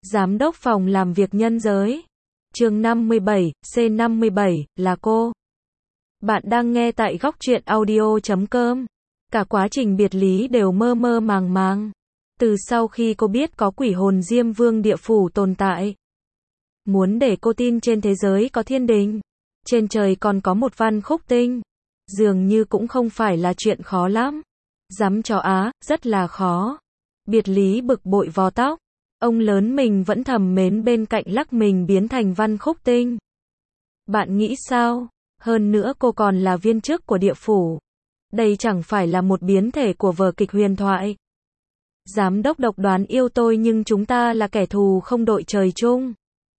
Giám đốc phòng làm việc nhân giới. Chương 57, C57, là cô. Bạn đang nghe tại góc truyện audio.com. Cả quá trình biệt lý đều mơ mơ màng màng. Từ sau khi cô biết có quỷ hồn Diêm Vương địa phủ tồn tại. Muốn để cô tin trên thế giới có thiên đình. Trên trời còn có một Văn Khúc Tinh. Dường như cũng không phải là chuyện khó lắm. Dám chó á, rất là khó. Biệt lý bực bội vò tóc. Ông lớn mình vẫn thầm mến bên cạnh lắc mình biến thành Văn Khúc Tinh. Bạn nghĩ sao? Hơn nữa cô còn là viên chức của địa phủ. Đây chẳng phải là một biến thể của vở kịch huyền thoại. Giám đốc độc đoán yêu tôi nhưng chúng ta là kẻ thù không đội trời chung.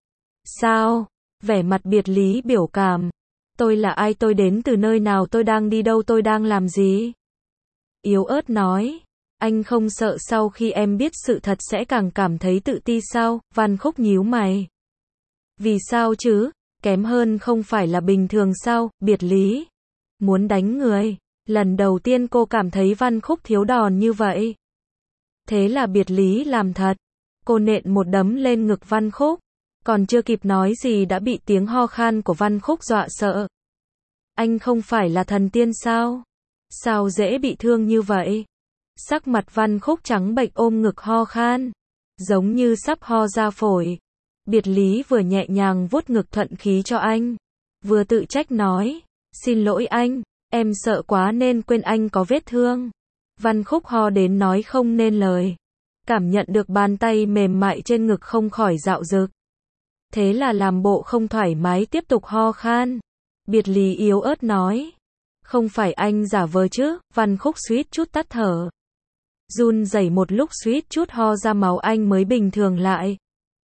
Sao? Vẻ mặt biệt lý biểu cảm. Tôi là ai, tôi đến từ nơi nào, tôi đang đi đâu, tôi đang làm gì? Yếu ớt nói. Anh không sợ sau khi em biết sự thật sẽ càng cảm thấy tự ti sao? Văn Khúc nhíu mày. Vì sao chứ? Kém hơn không phải là bình thường sao? Biệt lý. Muốn đánh người. Lần đầu tiên cô cảm thấy Văn Khúc thiếu đòn như vậy. Thế là biệt lý làm thật. Cô nện một đấm lên ngực Văn Khúc. Còn chưa kịp nói gì đã bị tiếng ho khan của Văn Khúc dọa sợ. Anh không phải là thần tiên sao? Sao dễ bị thương như vậy? Sắc mặt Văn Khúc trắng bệch ôm ngực ho khan. Giống như sắp ho ra phổi. Biệt lý vừa nhẹ nhàng vuốt ngực thuận khí cho anh. Vừa tự trách nói. Xin lỗi anh, em sợ quá nên quên anh có vết thương. Văn Khúc ho đến nói không nên lời. Cảm nhận được bàn tay mềm mại trên ngực không khỏi dạo dực. Thế là làm bộ không thoải mái tiếp tục ho khan. Biệt lý yếu ớt nói. Không phải anh giả vờ chứ? Văn Khúc suýt chút tắt thở. Run rẩy một lúc suýt chút ho ra máu anh mới bình thường lại.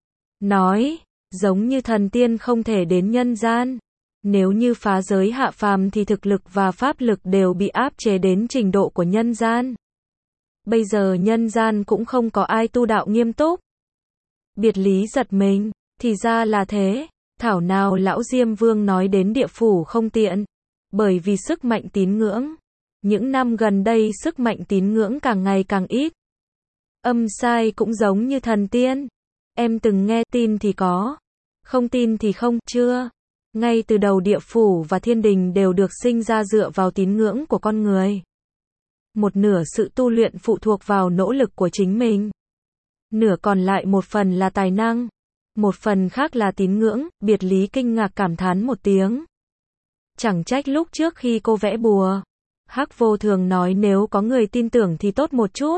Nói, giống như thần tiên không thể đến nhân gian. Nếu như phá giới hạ phàm thì thực lực và pháp lực đều bị áp chế đến trình độ của nhân gian. Bây giờ nhân gian cũng không có ai tu đạo nghiêm túc. Biệt lý giật mình, thì ra là thế. Thảo nào lão Diêm Vương nói đến địa phủ không tiện. Bởi vì sức mạnh tín ngưỡng. Những năm gần đây sức mạnh tín ngưỡng càng ngày càng ít. Âm sai cũng giống như thần tiên. Em từng nghe tin thì có. Không tin thì không, chưa. Ngay từ đầu địa phủ và thiên đình đều được sinh ra dựa vào tín ngưỡng của con người. Một nửa sự tu luyện phụ thuộc vào nỗ lực của chính mình. Nửa còn lại một phần là tài năng. Một phần khác là tín ngưỡng. Biệt lý kinh ngạc cảm thán một tiếng. Chẳng trách lúc trước khi cô vẽ bùa. Hắc Vô Thường nói nếu có người tin tưởng thì tốt một chút.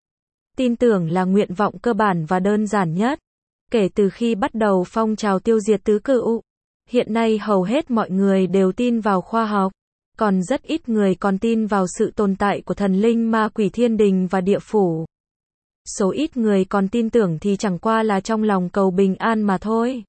Tin tưởng là nguyện vọng cơ bản và đơn giản nhất. Kể từ khi bắt đầu phong trào tiêu diệt tứ cựu. Hiện nay hầu hết mọi người đều tin vào khoa học. Còn rất ít người còn tin vào sự tồn tại của thần linh ma quỷ thiên đình và địa phủ. Số ít người còn tin tưởng thì chẳng qua là trong lòng cầu bình an mà thôi.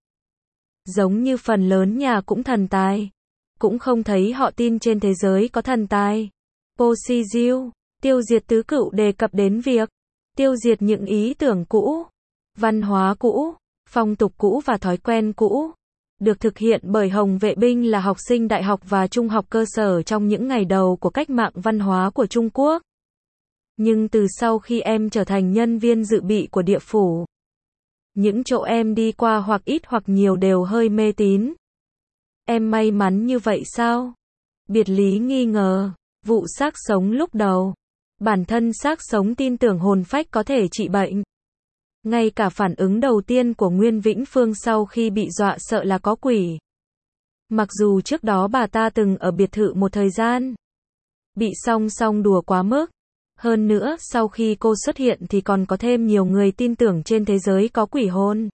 Giống như phần lớn nhà cũng thần tài. Cũng không thấy họ tin trên thế giới có thần tài. Posiziu, tiêu diệt tứ cựu đề cập đến việc tiêu diệt những ý tưởng cũ, văn hóa cũ, phong tục cũ và thói quen cũ. Được thực hiện bởi Hồng Vệ Binh là học sinh đại học và trung học cơ sở trong những ngày đầu của cách mạng văn hóa của Trung Quốc. Nhưng từ sau khi em trở thành nhân viên dự bị của địa phủ, những chỗ em đi qua hoặc ít hoặc nhiều đều hơi mê tín. Em may mắn như vậy sao? Biệt lý nghi ngờ. Vụ xác sống lúc đầu. Bản thân xác sống tin tưởng hồn phách có thể trị bệnh. Ngay cả phản ứng đầu tiên của Nguyên Vĩnh Phương sau khi bị dọa sợ là có quỷ. Mặc dù trước đó bà ta từng ở biệt thự một thời gian. Bị song song đùa quá mức. Hơn nữa, sau khi cô xuất hiện thì còn có thêm nhiều người tin tưởng trên thế giới có quỷ hồn.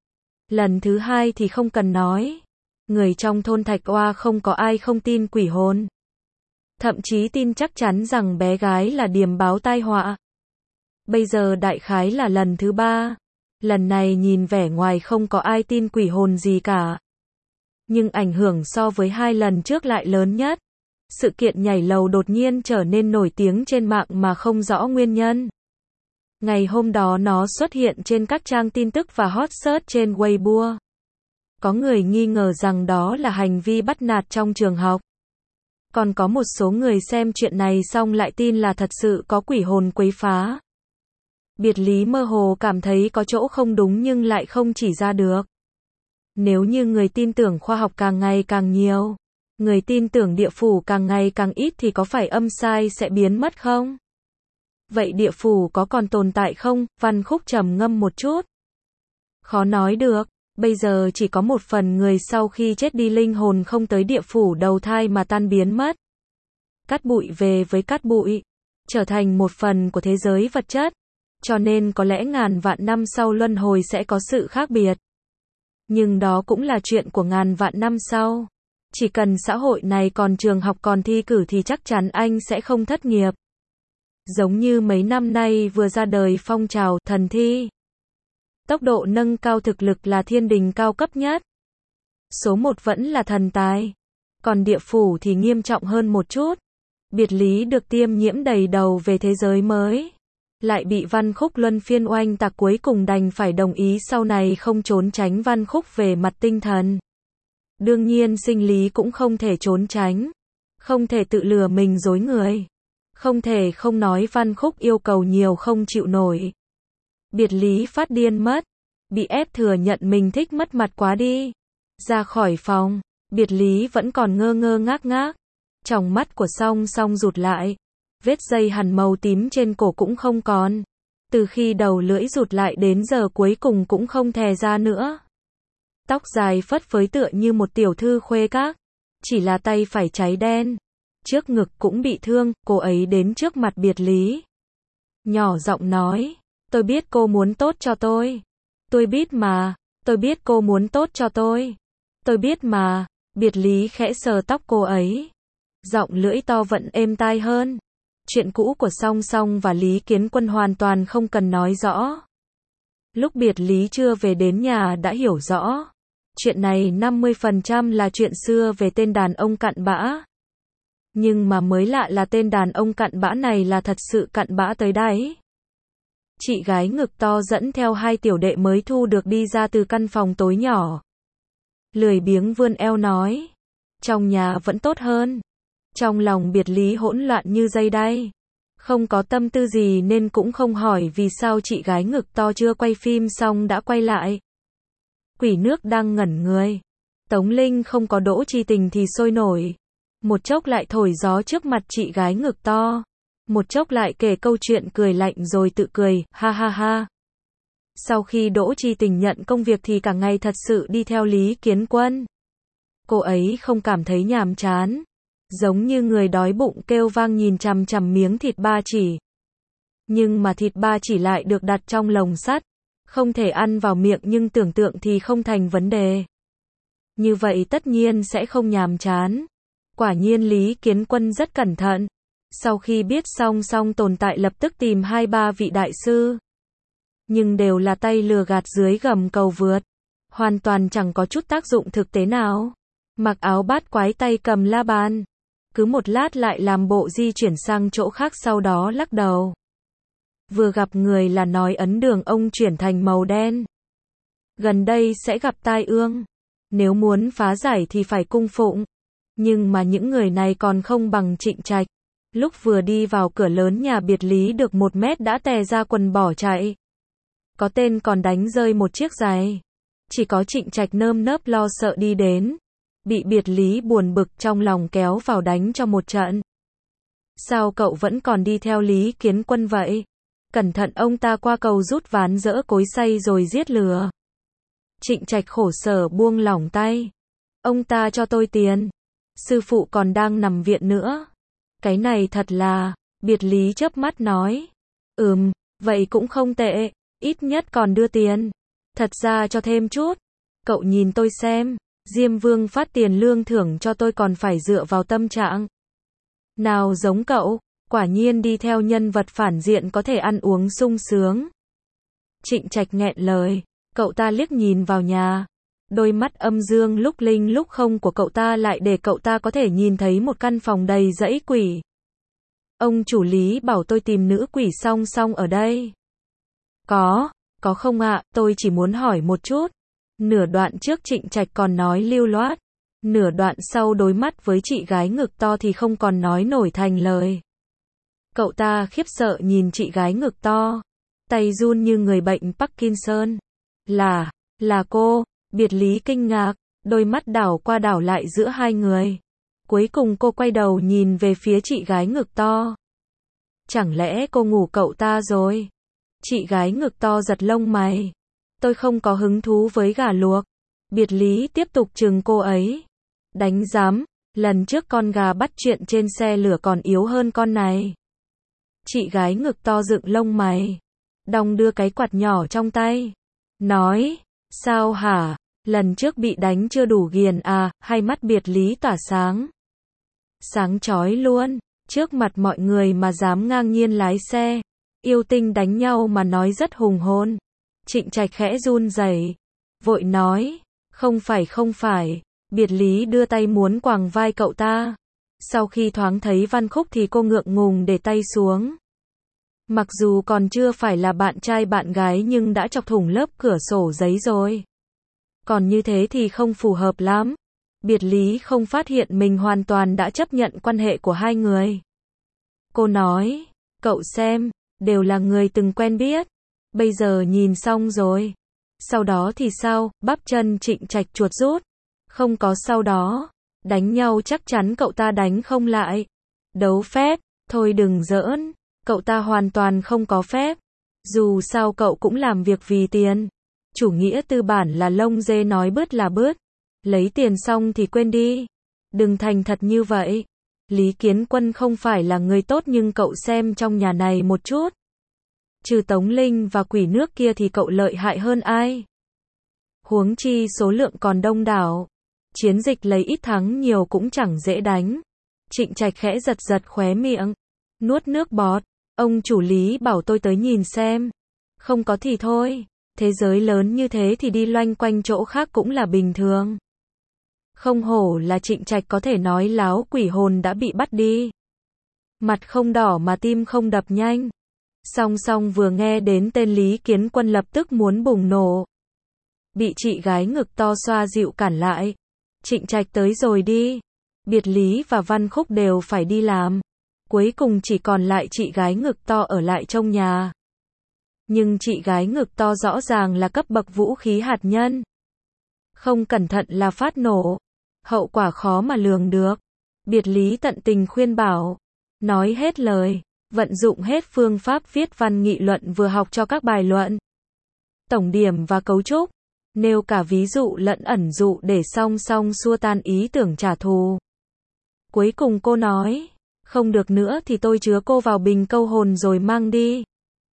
Lần thứ hai thì không cần nói. Người trong thôn Thạch Oa không có ai không tin quỷ hồn. Thậm chí tin chắc chắn rằng bé gái là điềm báo tai họa. Bây giờ đại khái là lần thứ ba. Lần này nhìn vẻ ngoài không có ai tin quỷ hồn gì cả. Nhưng ảnh hưởng so với hai lần trước lại lớn nhất. Sự kiện nhảy lầu đột nhiên trở nên nổi tiếng trên mạng mà không rõ nguyên nhân. Ngày hôm đó nó xuất hiện trên các trang tin tức và hot search trên Weibo. Có người nghi ngờ rằng đó là hành vi bắt nạt trong trường học. Còn có một số người xem chuyện này xong lại tin là thật sự có quỷ hồn quấy phá. Biệt Lý mơ hồ cảm thấy có chỗ không đúng nhưng lại không chỉ ra được. Nếu như người tin tưởng khoa học càng ngày càng nhiều, người tin tưởng địa phủ càng ngày càng ít thì có phải âm sai sẽ biến mất không? Vậy địa phủ có còn tồn tại không? Văn Khúc trầm ngâm một chút. Khó nói được, bây giờ chỉ có một phần người sau khi chết đi linh hồn không tới địa phủ đầu thai mà tan biến mất. Cát bụi về với cát bụi, trở thành một phần của thế giới vật chất, cho nên có lẽ ngàn vạn năm sau luân hồi sẽ có sự khác biệt. Nhưng đó cũng là chuyện của ngàn vạn năm sau. Chỉ cần xã hội này còn trường học còn thi cử thì chắc chắn anh sẽ không thất nghiệp. Giống như mấy năm nay vừa ra đời phong trào thần thi. Tốc độ nâng cao thực lực là thiên đình cao cấp nhất. Số 1 vẫn là thần tài. Còn địa phủ thì nghiêm trọng hơn một chút. Biệt Lý được tiêm nhiễm đầy đầu về thế giới mới. Lại bị Văn Khúc luân phiên oanh tạc, cuối cùng đành phải đồng ý sau này không trốn tránh Văn Khúc về mặt tinh thần. Đương nhiên sinh lý cũng không thể trốn tránh. Không thể tự lừa mình dối người. Không thể không nói Văn Khúc yêu cầu nhiều không chịu nổi. Biệt Lý phát điên mất. Bị ép thừa nhận mình thích mất mặt quá đi. Ra khỏi phòng, Biệt Lý vẫn còn ngơ ngơ ngác ngác. Tròng mắt của Song Song rụt lại. Vết dây hằn màu tím trên cổ cũng không còn. Từ khi đầu lưỡi rụt lại đến giờ cuối cùng cũng không thè ra nữa. Tóc dài phất phới tựa như một tiểu thư khuê các. Chỉ là tay phải cháy đen. Trước ngực cũng bị thương, cô ấy đến trước mặt Biệt Lý. Nhỏ giọng nói, tôi biết cô muốn tốt cho tôi. Tôi biết mà, tôi biết cô muốn tốt cho tôi. Tôi biết mà, Biệt Lý khẽ sờ tóc cô ấy. Giọng lưỡi to vẫn êm tai hơn. Chuyện cũ của Song Song và Lý Kiến Quân hoàn toàn không cần nói rõ. Lúc Biệt Lý chưa về đến nhà đã hiểu rõ. Chuyện này 50% là chuyện xưa về tên đàn ông cặn bã. Nhưng mà mới lạ là tên đàn ông cặn bã này là thật sự cặn bã tới đáy. Chị gái ngực to dẫn theo 2 tiểu đệ mới thu được đi ra từ căn phòng tối nhỏ. Lười biếng vươn eo nói. Trong nhà vẫn tốt hơn. Trong lòng Biệt Lý hỗn loạn như dây đay. Không có tâm tư gì nên cũng không hỏi vì sao chị gái ngực to chưa quay phim xong đã quay lại. Quỷ nước đang ngẩn người. Tống Linh không có Đỗ Chi Tình thì sôi nổi. Một chốc lại thổi gió trước mặt chị gái ngực to. Một chốc lại kể câu chuyện cười lạnh rồi tự cười, ha ha ha. Sau khi Đỗ Chi Tình nhận công việc thì cả ngày thật sự đi theo Lý Kiến Quân. Cô ấy không cảm thấy nhàm chán. Giống như người đói bụng kêu vang nhìn chằm chằm miếng thịt ba chỉ. Nhưng mà thịt ba chỉ lại được đặt trong lồng sắt. Không thể ăn vào miệng nhưng tưởng tượng thì không thành vấn đề. Như vậy tất nhiên sẽ không nhàm chán. Quả nhiên Lý Kiến Quân rất cẩn thận. Sau khi biết Song Song tồn tại lập tức tìm 2-3 vị đại sư. Nhưng đều là tay lừa gạt dưới gầm cầu vượt. Hoàn toàn chẳng có chút tác dụng thực tế nào. Mặc áo bát quái tay cầm la bàn. Cứ một lát lại làm bộ di chuyển sang chỗ khác sau đó lắc đầu. Vừa gặp người là nói ấn đường ông chuyển thành màu đen. Gần đây sẽ gặp tai ương. Nếu muốn phá giải thì phải cung phụng. Nhưng mà những người này còn không bằng Trịnh Trạch. Lúc vừa đi vào cửa lớn nhà Biệt Lý được 1 mét đã tè ra quần bỏ chạy. Có tên còn đánh rơi một chiếc giày. Chỉ có Trịnh Trạch nơm nớp lo sợ đi đến. Bị Biệt Lý buồn bực trong lòng kéo vào đánh cho một trận. Sao cậu vẫn còn đi theo Lý Kiến Quân vậy? Cẩn thận ông ta qua cầu rút ván dỡ cối xay rồi giết lừa. Trịnh Trạch khổ sở buông lỏng tay. Ông ta cho tôi tiền. Sư phụ còn đang nằm viện nữa. Cái này thật là, Biệt Lý chớp mắt nói. Vậy cũng không tệ, ít nhất còn đưa tiền. Thật ra cho thêm chút. Cậu nhìn tôi xem, Diêm Vương phát tiền lương thưởng cho tôi còn phải dựa vào tâm trạng. Nào giống cậu, quả nhiên đi theo nhân vật phản diện có thể ăn uống sung sướng. Trịnh Trạch nghẹn lời, cậu ta liếc nhìn vào nhà. Đôi mắt âm dương lúc linh lúc không của cậu ta lại để cậu ta có thể nhìn thấy một căn phòng đầy dãy quỷ. Ông chủ Lý bảo tôi tìm nữ quỷ Song Song ở đây. Có không ạ, tôi chỉ muốn hỏi một chút. Nửa đoạn trước Trịnh Trạch còn nói lưu loát. Nửa đoạn sau đối mắt với chị gái ngực to thì không còn nói nổi thành lời. Cậu ta khiếp sợ nhìn chị gái ngực to. tay run như người bệnh Parkinson. Là cô, Biệt Lý kinh ngạc, đôi mắt đảo qua đảo lại giữa hai người. Cuối cùng cô quay đầu nhìn về phía chị gái ngực to. Chẳng lẽ cô ngủ cậu ta rồi? Chị gái ngực to giật lông mày. Tôi không có hứng thú với gà luộc. Biệt Lý tiếp tục trừng cô ấy. Đánh giám, lần trước con gà bắt chuyện trên xe lửa còn yếu hơn con này. Chị gái ngực to dựng lông mày. Đong đưa cái quạt nhỏ trong tay. Nói, sao hả? Lần trước bị đánh chưa đủ ghiền à? Hai mắt Biệt Lý tỏa sáng. Sáng chói luôn, trước mặt mọi người mà dám ngang nhiên lái xe. Yêu tinh đánh nhau mà nói rất hùng hồn. Trịnh Trạch khẽ run rẩy, vội nói, không phải. Biệt Lý đưa tay muốn quàng vai cậu ta. Sau khi thoáng thấy Văn Khúc thì cô ngượng ngùng để tay xuống. Mặc dù còn chưa phải là bạn trai bạn gái nhưng đã chọc thủng lớp cửa sổ giấy rồi. Còn như thế thì không phù hợp lắm. Biệt Lý không phát hiện mình hoàn toàn đã chấp nhận quan hệ của hai người. Cô nói, cậu xem, đều là người từng quen biết. Bây giờ nhìn xong rồi. Sau đó thì sao? Bắp chân Trịnh Trạch chuột rút. Không có sau đó. Đánh nhau chắc chắn cậu ta đánh không lại. Đấu phép, thôi đừng giỡn. Cậu ta hoàn toàn không có phép. Dù sao cậu cũng làm việc vì tiền. Chủ nghĩa tư bản là lông dê nói bớt là bớt. Lấy tiền xong thì quên đi. Đừng thành thật như vậy. Lý Kiến Quân không phải là người tốt nhưng cậu xem trong nhà này một chút. Trừ Tống Linh và quỷ nước kia thì cậu lợi hại hơn ai? Huống chi số lượng còn đông đảo. Chiến dịch lấy ít thắng nhiều cũng chẳng dễ đánh. Trịnh Trạch khẽ giật khóe miệng. Nuốt nước bọt. Ông chủ Lý bảo tôi tới nhìn xem. Không có thì thôi. Thế giới lớn như thế thì đi loanh quanh chỗ khác cũng là bình thường. Không hổ là Trịnh Trạch có thể nói láo, quỷ hồn đã bị bắt đi. Mặt không đỏ mà tim không đập nhanh. Song vừa nghe đến tên Lý Kiến Quân lập tức muốn bùng nổ. Bị chị gái ngực to xoa dịu cản lại. Trịnh Trạch tới rồi đi. Biệt Lý và Văn Khúc đều phải đi làm. Cuối cùng chỉ còn lại chị gái ngực to ở lại trong nhà. Nhưng chị gái ngực to rõ ràng là cấp bậc vũ khí hạt nhân. Không cẩn thận là phát nổ. Hậu quả khó mà lường được. Biệt Lý tận tình khuyên bảo. Nói hết lời. Vận dụng hết phương pháp viết văn nghị luận vừa học cho các bài luận. Tổng điểm và cấu trúc. Nêu cả ví dụ lẫn ẩn dụ để song song xua tan ý tưởng trả thù. Cuối cùng cô nói. Không được nữa thì tôi chứa cô vào bình câu hồn rồi mang đi.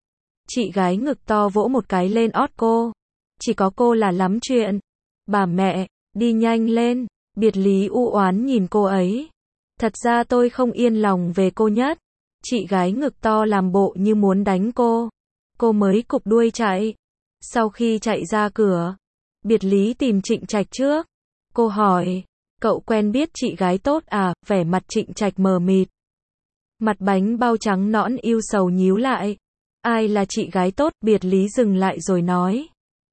Chị gái ngực to vỗ một cái lên ót cô. Chỉ có cô là lắm chuyện. Bà mẹ, đi nhanh lên. Biệt Lý u oán nhìn cô ấy. Thật ra tôi không yên lòng về cô nhất. Chị gái ngực to làm bộ như muốn đánh cô. Cô mới cụp đuôi chạy. Sau khi chạy ra cửa, Biệt Lý tìm Trịnh Trạch trước. Cô hỏi, cậu quen biết chị gái tốt à? Vẻ mặt Trịnh Trạch mờ mịt. Mặt bánh bao trắng nõn yêu sầu nhíu lại. Ai là chị gái tốt? Biệt Lý dừng lại rồi nói.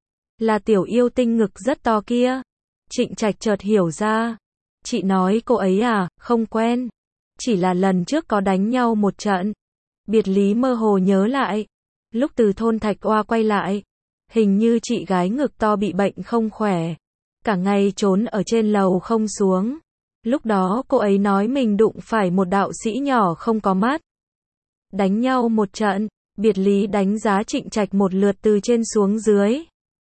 Là tiểu yêu tinh ngực rất to kia. Trịnh Trạch chợt hiểu ra. Chị nói cô ấy à? Không quen. Chỉ là lần trước có đánh nhau một trận. Biệt Lý mơ hồ nhớ lại. Lúc từ thôn Thạch Oa quay lại. Hình như chị gái ngực to bị bệnh không khỏe. Cả ngày trốn ở trên lầu không xuống. Lúc đó cô ấy nói mình đụng phải một đạo sĩ nhỏ không có mắt. Đánh nhau một trận. Biệt Lý đánh giá Trịnh Trạch một lượt từ trên xuống dưới.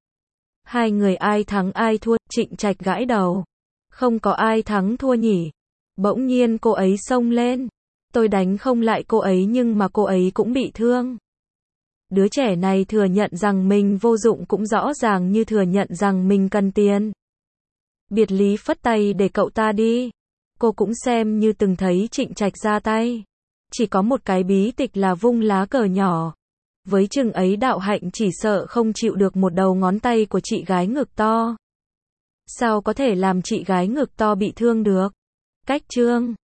Hai người ai thắng ai thua? Trịnh Trạch gãi đầu. Không có ai thắng thua nhỉ. Bỗng nhiên cô ấy xông lên. Tôi đánh không lại cô ấy nhưng mà cô ấy cũng bị thương. Đứa trẻ này thừa nhận rằng mình vô dụng cũng rõ ràng như thừa nhận rằng mình cần tiền. Biệt Lý phất tay để cậu ta đi. Cô cũng xem như từng thấy Trịnh Trạch ra tay. Chỉ có một cái bí tịch là vung lá cờ nhỏ. Với chừng ấy đạo hạnh chỉ sợ không chịu được một đầu ngón tay của chị gái ngực to. Sao có thể làm chị gái ngực to bị thương được? Cách chương